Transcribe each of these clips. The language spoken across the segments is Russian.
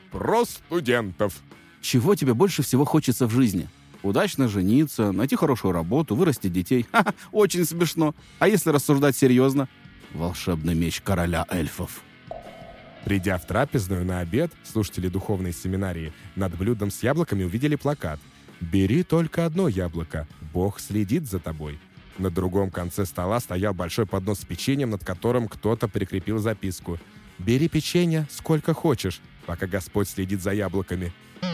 про студентов. Чего тебе больше всего хочется в жизни? Удачно жениться, найти хорошую работу, вырастить детей. Ха-ха, очень смешно. А если рассуждать серьезно? Волшебный меч короля эльфов. Придя в трапезную на обед, слушатели духовной семинарии над блюдом с яблоками увидели плакат: «Бери только одно яблоко, Бог следит за тобой». На другом конце стола стоял большой поднос с печеньем, над которым кто-то прикрепил записку: «Бери печенье сколько хочешь, пока Господь следит за яблоками».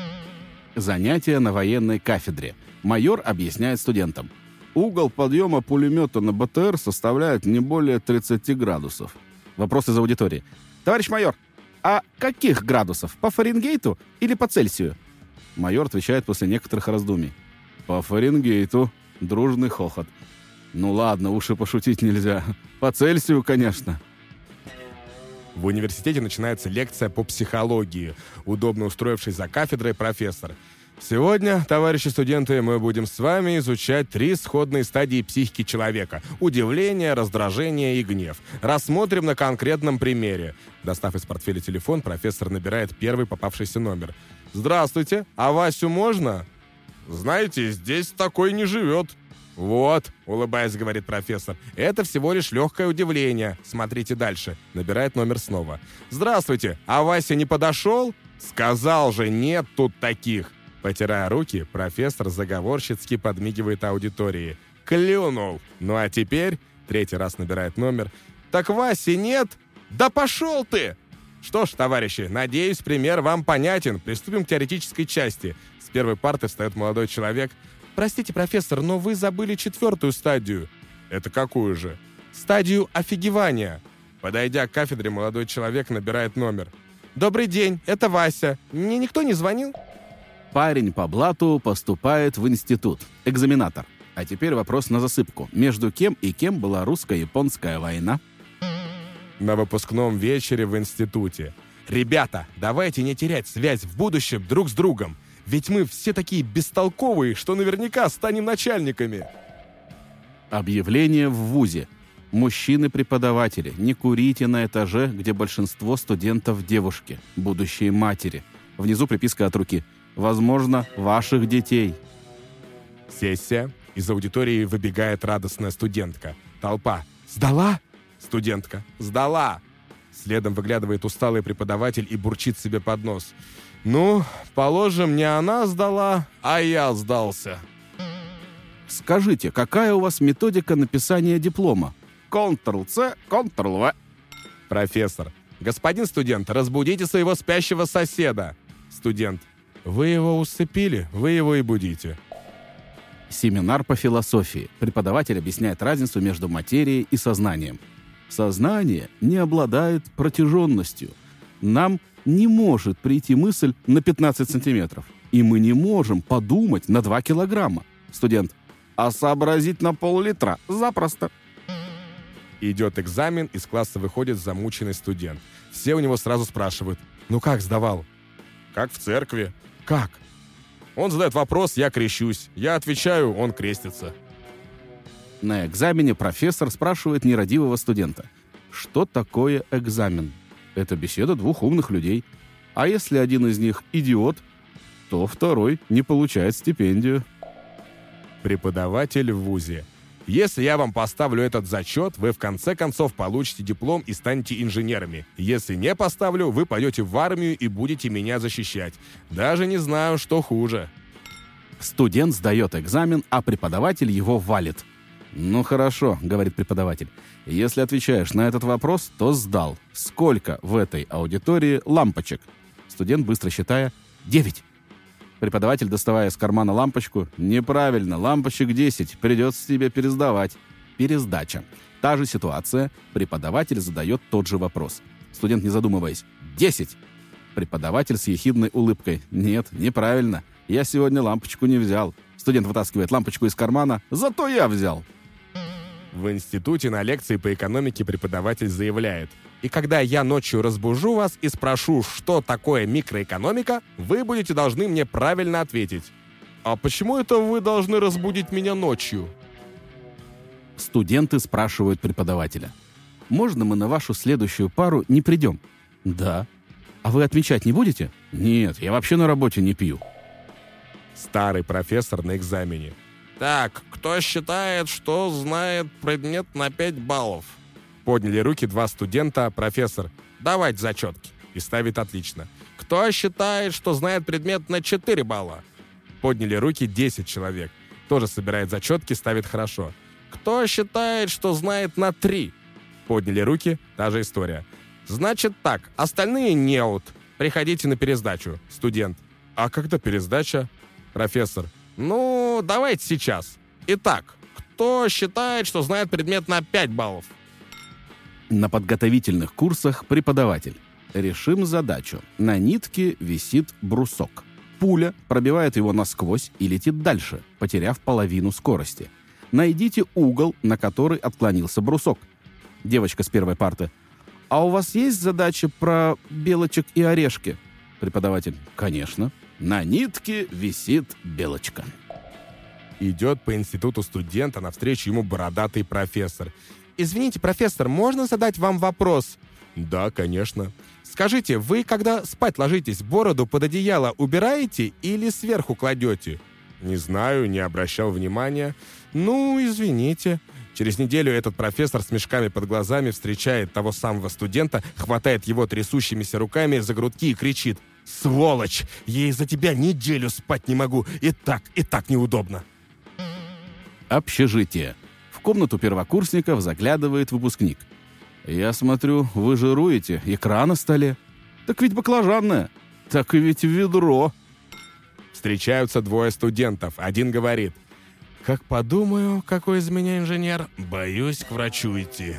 Занятие на военной кафедре. Майор объясняет студентам. Угол подъема пулемета на БТР составляет не более 30 градусов. Вопрос из аудитории. Товарищ майор, а каких градусов? По Фаренгейту или по Цельсию? Майор отвечает после некоторых раздумий. По Фаренгейту. Дружный хохот. Ну ладно, уж и пошутить нельзя. По Цельсию, конечно. В университете начинается лекция по психологии. Удобно устроившись за кафедрой, профессор: «Сегодня, товарищи студенты, мы будем с вами изучать 3 сходные стадии психики человека: удивление, раздражение и гнев. Рассмотрим на конкретном примере». Достав из портфеля телефон, профессор набирает первый попавшийся номер. «Здравствуйте, а Васю можно?» «Знаете, здесь такой не живет». «Вот», — улыбаясь, говорит профессор, — «это всего лишь легкое удивление. Смотрите дальше». Набирает номер снова. «Здравствуйте, а Вася не подошел?» «Сказал же, нет тут таких». Потирая руки, профессор заговорщицки подмигивает аудитории. «Клюнул». «Ну а теперь», — 3-й раз набирает номер, «так Васи нет? Да пошел ты!» Что ж, товарищи, надеюсь, пример вам понятен. Приступим к теоретической части. С первой парты встает молодой человек. «Простите, профессор, но вы забыли 4-ю стадию». «Это какую же?» «Стадию офигевания». Подойдя к кафедре, молодой человек набирает номер. «Добрый день, это Вася. Мне никто не звонил?» Парень по блату поступает в институт. Экзаменатор. А теперь вопрос на засыпку. Между кем и кем была русско-японская война? На выпускном вечере в институте. «Ребята, давайте не терять связь в будущем друг с другом. Ведь мы все такие бестолковые, что наверняка станем начальниками». Объявление в вузе. Мужчины-преподаватели, не курите на этаже, где большинство студентов девушки, будущие матери. Внизу приписка от руки. Возможно, ваших детей. Сессия. Из аудитории выбегает радостная студентка. Толпа. «Сдала?» Студентка. «Сдала!» Следом выглядывает усталый преподаватель и бурчит себе под нос. «Ну, положим, не она сдала, а я сдался». Скажите, какая у вас методика написания диплома? Ctrl-C, Ctrl-V. Профессор. «Господин студент, разбудите своего спящего соседа». Студент. «Вы его усыпили, вы его и будите». Семинар по философии. Преподаватель объясняет разницу между материей и сознанием. Сознание не обладает протяженностью. Нам не может прийти мысль на 15 сантиметров. И мы не можем подумать на 2 килограмма. Студент. А сообразить на пол-литра запросто. Идет экзамен, из класса выходит замученный студент. Все у него сразу спрашивают: «Ну как сдавал?» «Как в церкви». «Как?» Он задает вопрос, я крещусь. Я отвечаю, он крестится. На экзамене профессор спрашивает нерадивого студента. Что такое экзамен? Это беседа 2 умных людей. А если один из них идиот, то второй не получает стипендию. Преподаватель в вузе. «Если я вам поставлю этот зачет, вы в конце концов получите диплом и станете инженерами. Если не поставлю, вы пойдете в армию и будете меня защищать. Даже не знаю, что хуже». Студент сдает экзамен, а преподаватель его валит. «Ну хорошо», — говорит преподаватель. «Если отвечаешь на этот вопрос, то сдал. Сколько в этой аудитории лампочек?» Студент, быстро считая, 9. Преподаватель, доставая из кармана лампочку. «Неправильно, лампочек 10. Придется тебе пересдавать». Пересдача. Та же ситуация. Преподаватель задает тот же вопрос. Студент, не задумываясь. 10. Преподаватель с ехидной улыбкой. «Нет, неправильно. Я сегодня лампочку не взял». Студент вытаскивает лампочку из кармана. «Зато я взял». В институте на лекции по экономике преподаватель заявляет: «И когда я ночью разбужу вас и спрошу, что такое микроэкономика, вы будете должны мне правильно ответить». «А почему это вы должны разбудить меня ночью?» Студенты спрашивают преподавателя. «Можно мы на вашу следующую пару не придем?» «Да». А вы отмечать не будете? Нет, я вообще на работе не пью. Старый профессор на экзамене. Так, кто считает, что знает предмет на 5 баллов? Подняли руки 2 студента, профессор. Давайте зачетки. И ставит отлично. Кто считает, что знает предмет на 4 балла? Подняли руки 10 человек. Тоже собирает зачетки, ставит хорошо. Кто считает, что знает на 3? Подняли руки, та же история. Значит так, остальные неут. Приходите на пересдачу. Студент. А когда пересдача? Профессор. Ну, давайте сейчас. Итак, кто считает, что знает предмет на 5 баллов? На подготовительных курсах преподаватель. Решим задачу. На нитке висит брусок. Пуля пробивает его насквозь и летит дальше, потеряв половину скорости. Найдите угол, на который отклонился брусок. Девочка с первой парты. А у вас есть задача про белочек и орешки? Преподаватель. Конечно. На нитке висит белочка. Идет по институту студента, навстречу ему бородатый профессор. «Извините, профессор, можно задать вам вопрос?» «Да, конечно». «Скажите, вы, когда спать ложитесь, бороду под одеяло убираете или сверху кладете?» «Не знаю, не обращал внимания». «Ну, извините». Через неделю этот профессор с мешками под глазами встречает того самого студента, хватает его трясущимися руками за грудки и кричит: «Сволочь! Я из-за тебя неделю спать не могу! И так неудобно!» Общежитие. В комнату первокурсников заглядывает выпускник. «Я смотрю, вы жируете, икра на столе. Так ведь баклажанная. Так и ведь ведро». Встречаются 2 студентов. Один говорит: «Как подумаю, какой из меня инженер, боюсь к врачу идти».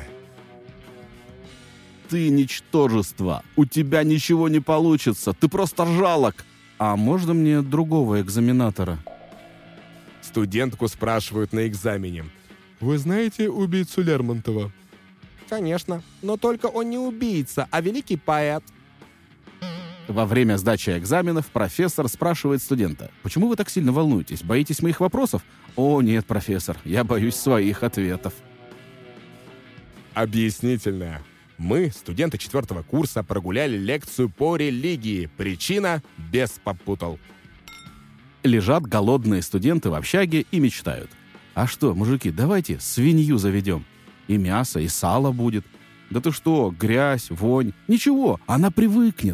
«Ты ничтожество. У тебя ничего не получится. Ты просто жалок. А можно мне другого экзаменатора?» Студентку спрашивают на экзамене: «Вы знаете убийцу Лермонтова?» «Конечно, но только он не убийца, а великий поэт». Во время сдачи экзаменов профессор спрашивает студента: «Почему вы так сильно волнуетесь? Боитесь моих вопросов?» «О, нет, профессор, я боюсь своих ответов». Объяснительная. Мы, студенты 4 курса, прогуляли лекцию по религии. Причина — бес попутал. Лежат голодные студенты в общаге и мечтают: «А что, мужики, давайте свинью заведем. И мясо, и сало будет. Да ты что, грязь, вонь. Ничего, она привыкнет».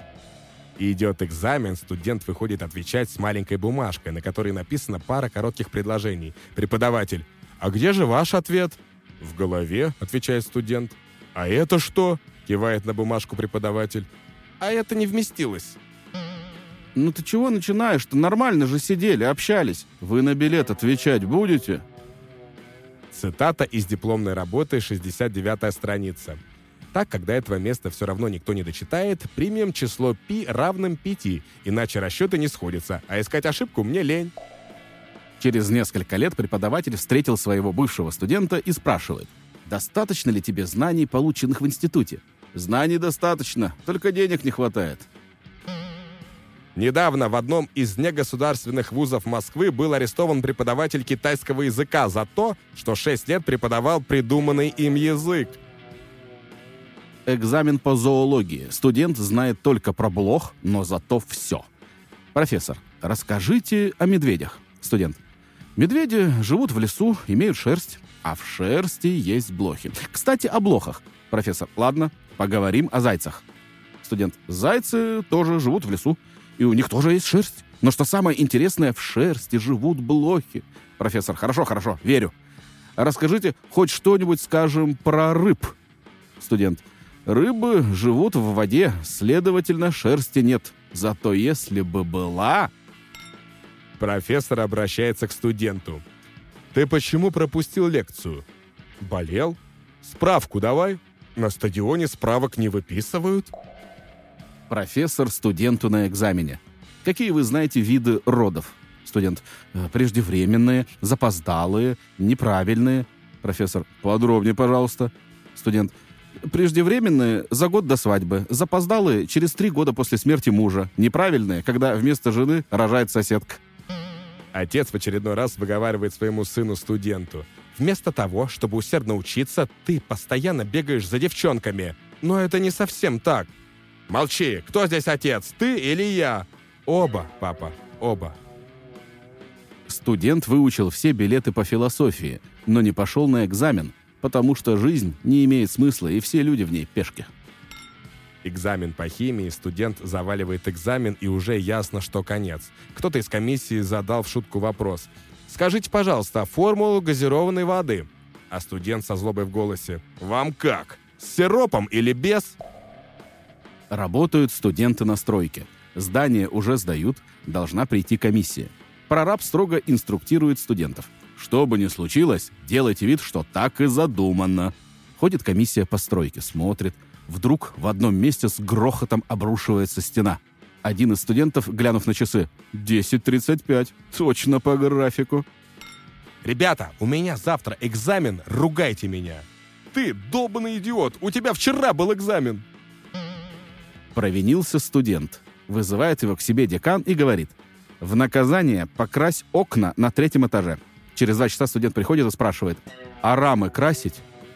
Идет экзамен, студент выходит отвечать с маленькой бумажкой, на которой написана пара коротких предложений. Преподаватель: «А где же ваш ответ?» «В голове», — отвечает студент. «А это что?» — кивает на бумажку преподаватель. «А это не вместилось». «Ну ты чего начинаешь-то? Нормально же сидели, общались. Вы на билет отвечать будете?» Цитата из дипломной работы, 69-я страница. Так, как до этого места все равно никто не дочитает, примем число π равным 5, иначе расчеты не сходятся, а искать ошибку мне лень. Через несколько лет преподаватель встретил своего бывшего студента и спрашивает: «Достаточно ли тебе знаний, полученных в институте?» «Знаний достаточно, только денег не хватает». Недавно в одном из негосударственных вузов Москвы был арестован преподаватель китайского языка за то, что 6 лет преподавал придуманный им язык. Экзамен по зоологии. Студент знает только про блох, но зато все. Профессор, расскажите о медведях. Студент. Медведи живут в лесу, имеют шерсть, а в шерсти есть блохи. Кстати, о блохах. Профессор. Ладно, поговорим о зайцах. Студент. Зайцы тоже живут в лесу, и у них тоже есть шерсть. Но что самое интересное, в шерсти живут блохи. Профессор. Хорошо, верю. Расскажите хоть что-нибудь, скажем, про рыб. Студент. Рыбы живут в воде, следовательно, шерсти нет. Зато если бы была... Профессор обращается к студенту. «Ты почему пропустил лекцию?» «Болел?» «Справку давай. На стадионе справок не выписывают». Профессор студенту на экзамене. Какие вы знаете виды родов? Студент. Преждевременные, запоздалые, неправильные. Профессор. Подробнее, пожалуйста. Студент. Преждевременные — за год до свадьбы. Запоздалые — через 3 года после смерти мужа. Неправильные — когда вместо жены рожает соседка. Отец в очередной раз выговаривает своему сыну-студенту. «Вместо того, чтобы усердно учиться, ты постоянно бегаешь за девчонками. Но это не совсем так». Молчи, кто здесь отец, ты или я? Оба, папа, оба. Студент выучил все билеты по философии, но не пошел на экзамен, потому что жизнь не имеет смысла, и все люди в ней пешки. Экзамен по химии, студент заваливает экзамен, и уже ясно, что конец. Кто-то из комиссии задал в шутку вопрос. «Скажите, пожалуйста, формулу газированной воды». А студент со злобой в голосе. «Вам как? С сиропом или без?» Работают студенты на стройке. Здание уже сдают, должна прийти комиссия. Прораб строго инструктирует студентов. Что бы ни случилось, делайте вид, что так и задумано. Ходит комиссия по стройке, смотрит. Вдруг в одном месте с грохотом обрушивается стена. Один из студентов, глянув на часы, 10:35, точно по графику. «Ребята, у меня завтра экзамен, ругайте меня!» «Ты, долбанный идиот, у тебя вчера был экзамен!» Провинился студент. Вызывает его к себе декан и говорит: «В наказание покрась окна на 3-м этаже». Через 2 часа студент приходит и спрашивает: «А рамы красить?»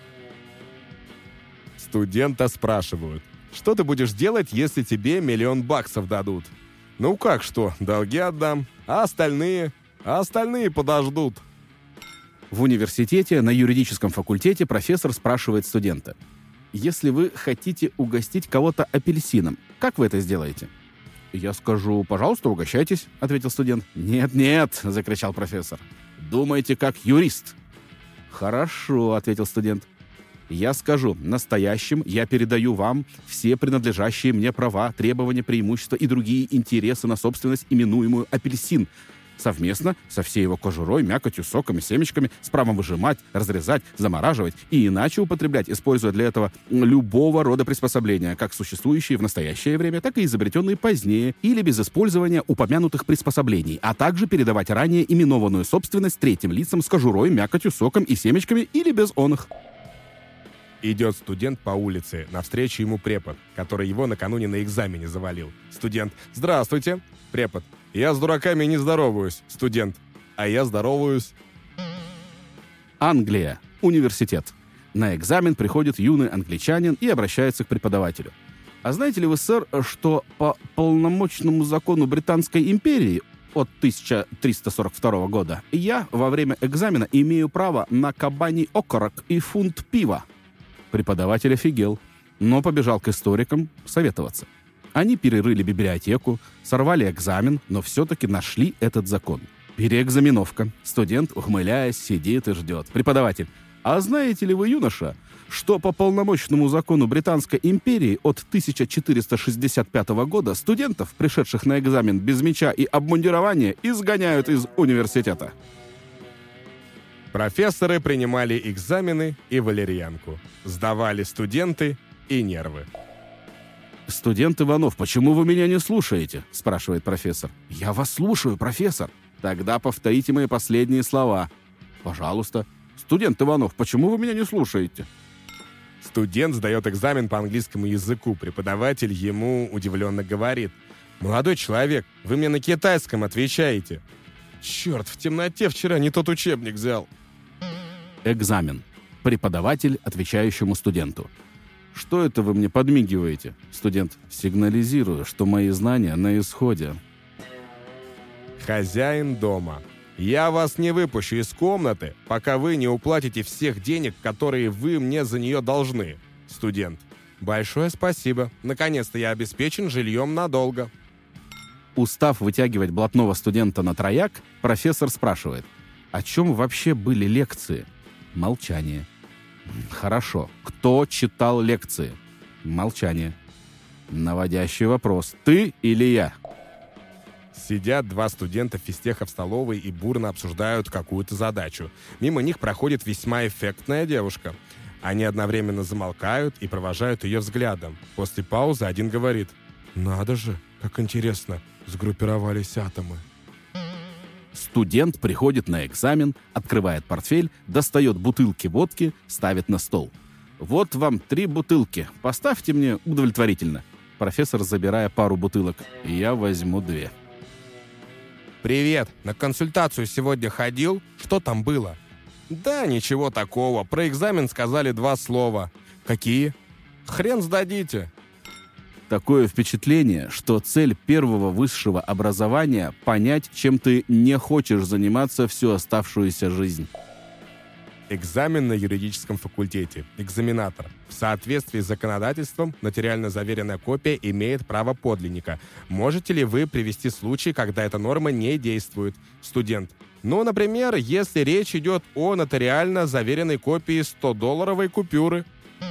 Студента спрашивают: «Что ты будешь делать, если тебе $1 000 000 дадут?» «Ну как что, долги отдам, а остальные подождут». В университете на юридическом факультете профессор спрашивает студента: «Если вы хотите угостить кого-то апельсином, как вы это сделаете?» «Я скажу: пожалуйста, угощайтесь», — ответил студент. «Нет», — закричал профессор. «Думайте как юрист». «Хорошо», — ответил студент. «Я скажу: настоящим я передаю вам все принадлежащие мне права, требования, преимущества и другие интересы на собственность, именуемую апельсин, совместно со всей его кожурой, мякотью, соками, семечками, с правом выжимать, разрезать, замораживать и иначе употреблять, используя для этого любого рода приспособления, как существующие в настоящее время, так и изобретенные позднее, или без использования упомянутых приспособлений, а также передавать ранее именованную собственность третьим лицам с кожурой, мякотью, соком и семечками или без оных». Идет студент по улице, навстречу ему препод, который его накануне на экзамене завалил. Студент: «Здравствуйте». Препод: «Я с дураками не здороваюсь». Студент: «А я здороваюсь». Англия. Университет. На экзамен приходит юный англичанин и обращается к преподавателю. «А знаете ли вы, сэр, что по полномочному закону Британской империи от 1342 года я во время экзамена имею право на кабаний окорок и фунт пива?» Преподаватель офигел, но побежал к историкам советоваться. Они перерыли библиотеку, сорвали экзамен, но все-таки нашли этот закон. Переэкзаменовка. Студент, ухмыляясь, сидит и ждет. Преподаватель: «А знаете ли вы, юноша, что по полномочному закону Британской империи от 1465 года студентов, пришедших на экзамен без меча и обмундирования, изгоняют из университета?» Профессоры принимали экзамены и валерьянку. Сдавали студенты и нервы. «Студент Иванов, почему вы меня не слушаете?» — спрашивает профессор. «Я вас слушаю, профессор». «Тогда повторите мои последние слова». «Пожалуйста». «Студент Иванов, почему вы меня не слушаете?» Студент сдает экзамен по английскому языку. Преподаватель ему удивленно говорит: «Молодой человек, вы мне на китайском отвечаете». «Черт, в темноте вчера не тот учебник взял». Экзамен. Преподаватель отвечающему студенту: «Что это вы мне подмигиваете?» Студент: «Сигнализирую, что мои знания на исходе». Хозяин дома: «Я вас не выпущу из комнаты, пока вы не уплатите всех денег, которые вы мне за нее должны». Студент: «Большое спасибо. Наконец-то я обеспечен жильем надолго». Устав вытягивать блатного студента на трояк, профессор спрашивает: «О чем вообще были лекции?» Молчание. «Хорошо. Кто читал лекции?» Молчание. Наводящий вопрос: «Ты или я?» Сидят 2 студента физтеха в столовой и бурно обсуждают какую-то задачу. Мимо них проходит весьма эффектная девушка. Они одновременно замолкают и провожают ее взглядом. После паузы один говорит: «Надо же, как интересно, сгруппировались атомы». Студент приходит на экзамен, открывает портфель, достает бутылки водки, ставит на стол. «Вот вам 3 бутылки. Поставьте мне удовлетворительно». Профессор, забирая пару бутылок: «Я возьму 2». «Привет, на консультацию сегодня ходил? Что там было?» «Да ничего такого, про экзамен сказали 2 слова». «Какие?» «Хрен сдадите». Такое впечатление, что цель первого высшего образования — понять, чем ты не хочешь заниматься всю оставшуюся жизнь. Экзамен на юридическом факультете. Экзаменатор. В соответствии с законодательством, нотариально заверенная копия имеет право подлинника. Можете ли вы привести случай, когда эта норма не действует? Студент. Ну, например, если речь идет о нотариально заверенной копии 100-долларовой купюры.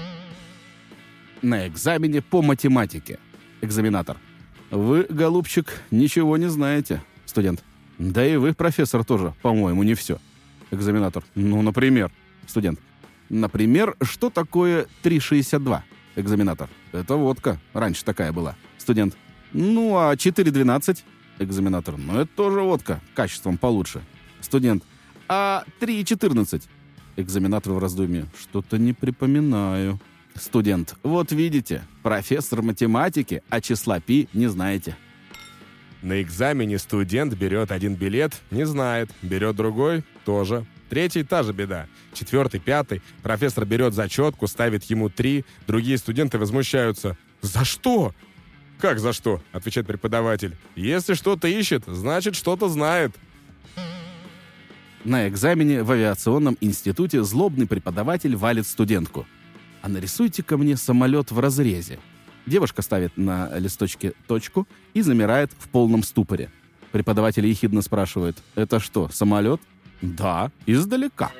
На экзамене по математике. Экзаменатор. Вы, голубчик, ничего не знаете. Студент. Да и вы, профессор, тоже, по-моему, не все. Экзаменатор. Ну, например. Студент. Например, что такое 3,62? Экзаменатор. Это водка. Раньше такая была. Студент. Ну, а 4,12? Экзаменатор. Ну, это тоже водка. Качеством получше. Студент. А 3,14? Экзаменатор в раздумье. Что-то не припоминаю. Студент. Вот видите, профессор математики, а числа пи не знаете. На экзамене студент берет один билет, не знает. Берет другой — тоже. Третий — та же беда. Четвертый, пятый. Профессор берет зачетку, ставит ему 3. Другие студенты возмущаются. «За что?» «Как за что?» — отвечает преподаватель. «Если что-то ищет, значит, что-то знает». На экзамене в авиационном институте злобный преподаватель валит студентку. А нарисуйте-ка мне самолет в разрезе. Девушка ставит на листочке точку и замирает в полном ступоре. Преподаватель ехидно спрашивает: «Это что, самолет?» «Да, издалека».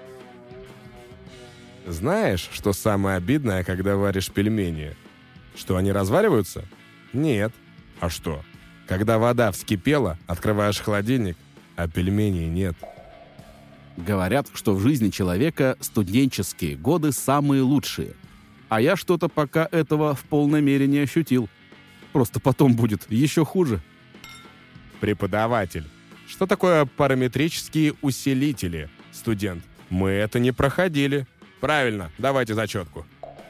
Знаешь, что самое обидное, когда варишь пельмени? Что они развариваются? Нет. А что? Когда вода вскипела, открываешь холодильник, а пельменей нет. Говорят, что в жизни человека студенческие годы самые лучшие. А я что-то пока этого в полной мере не ощутил. Просто потом будет еще хуже. Преподаватель. Что такое параметрические усилители? Студент. Мы это не проходили. Правильно, давайте зачетку.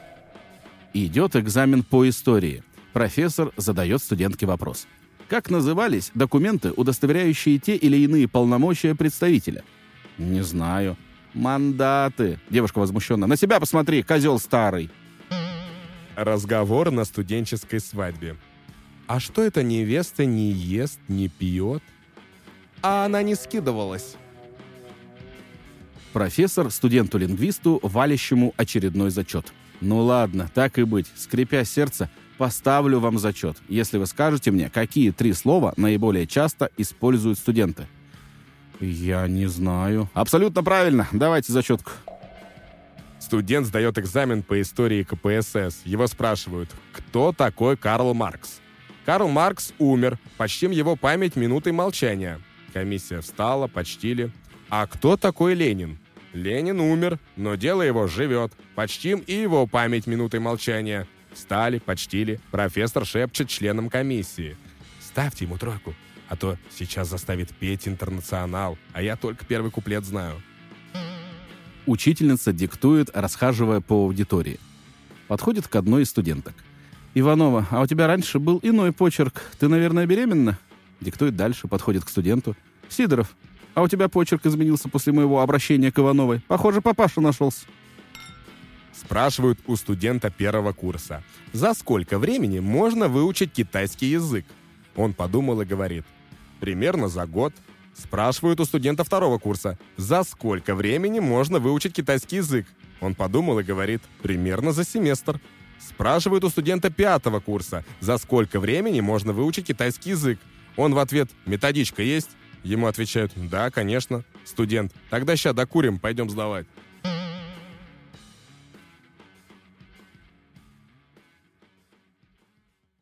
Идет экзамен по истории. Профессор задает студентке вопрос. Как назывались документы, удостоверяющие те или иные полномочия представителя? Не знаю. Мандаты. Девушка возмущенно. На себя посмотри, козел старый. Разговор на студенческой свадьбе. А что это невеста не ест, не пьет? А она не скидывалась. Профессор студенту-лингвисту, валящему очередной зачет. Ну ладно, так и быть. Скрипя сердце, поставлю вам зачет, если вы скажете мне, какие 3 слова наиболее часто используют студенты. Я не знаю. Абсолютно правильно. Давайте зачетку. Студент сдает экзамен по истории КПСС. Его спрашивают, кто такой Карл Маркс? Карл Маркс умер. Почтим его память минутой молчания. Комиссия встала, почтили. А кто такой Ленин? Ленин умер, но дело его живет. Почтим и его память минутой молчания. Встали, почтили. Профессор шепчет членам комиссии. Ставьте ему 3, а то сейчас заставит петь «Интернационал», а я только первый куплет знаю. Учительница диктует, расхаживая по аудитории. Подходит к одной из студенток. «Иванова, а у тебя раньше был иной почерк. Ты, наверное, беременна?» Диктует дальше, подходит к студенту. «Сидоров, а у тебя почерк изменился после моего обращения к Ивановой. Похоже, папаша нашелся». Спрашивают у студента 1 курса. За сколько времени можно выучить китайский язык? Он подумал и говорит. Примерно за год. Спрашивают у студента 2 курса. За сколько времени можно выучить китайский язык? Он подумал и говорит. Примерно за семестр. Спрашивают у студента 5 курса. За сколько времени можно выучить китайский язык? Он в ответ. Методичка есть? Ему отвечают. Да, конечно. Студент. Тогда ща докурим, пойдем сдавать.